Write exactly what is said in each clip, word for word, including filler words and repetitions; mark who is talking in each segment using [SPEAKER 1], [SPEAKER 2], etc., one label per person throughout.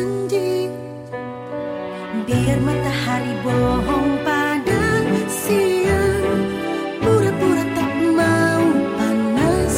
[SPEAKER 1] janji, biar matahari bohong pada siang, pura-pura tak mau panas,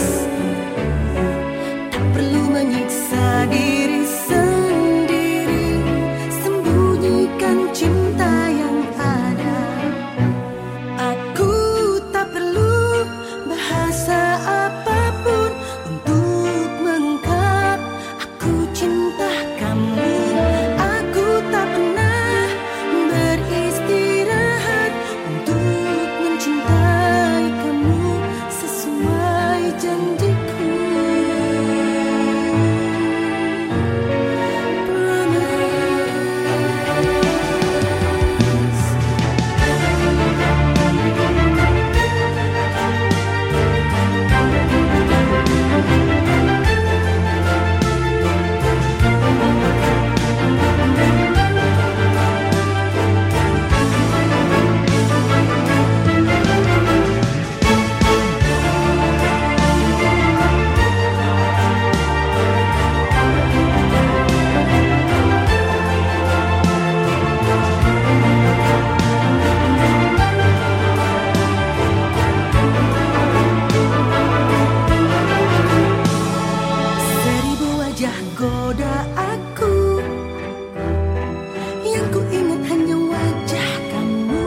[SPEAKER 1] tak perlu menyiksa diri sendiri, sembunyikan cinta yang ada. Aku tak perlu bahasa apapun untuk mengungkap aku cinta kamu. Aku tak pernah beristirahat untuk mencintai kamu sesuai janjiku. Goda aku, yang ku ingat hanya wajah kamu.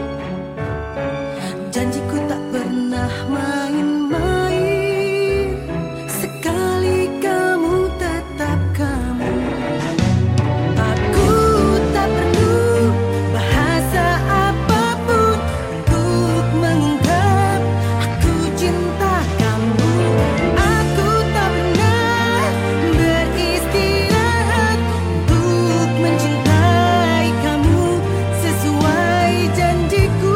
[SPEAKER 1] Janjiku tak pernah main-main, sekali kamu tetap kamu. Aku tak perlu bahasa apapun untuk mengungkap aku cinta kamu. Aku tak pernah beristirahat untuk mencintai kamu sesuai janjiku.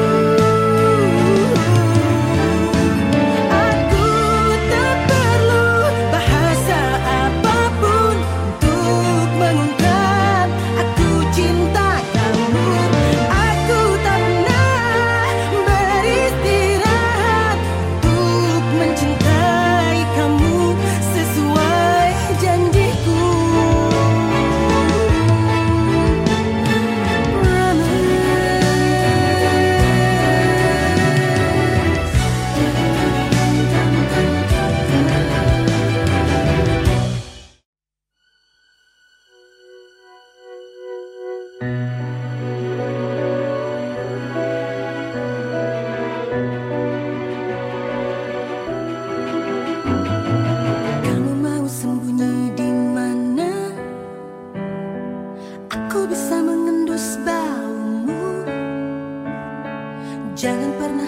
[SPEAKER 1] Aku tak perlu bahasa apapun untuk mengungkap aku cinta kamu. Aku tak pernah beristirahat untuk mencintai kamu sesuai janjiku. Kamu mau sembunyi di mana? Aku bisa mengendus baumu. Jangan pernah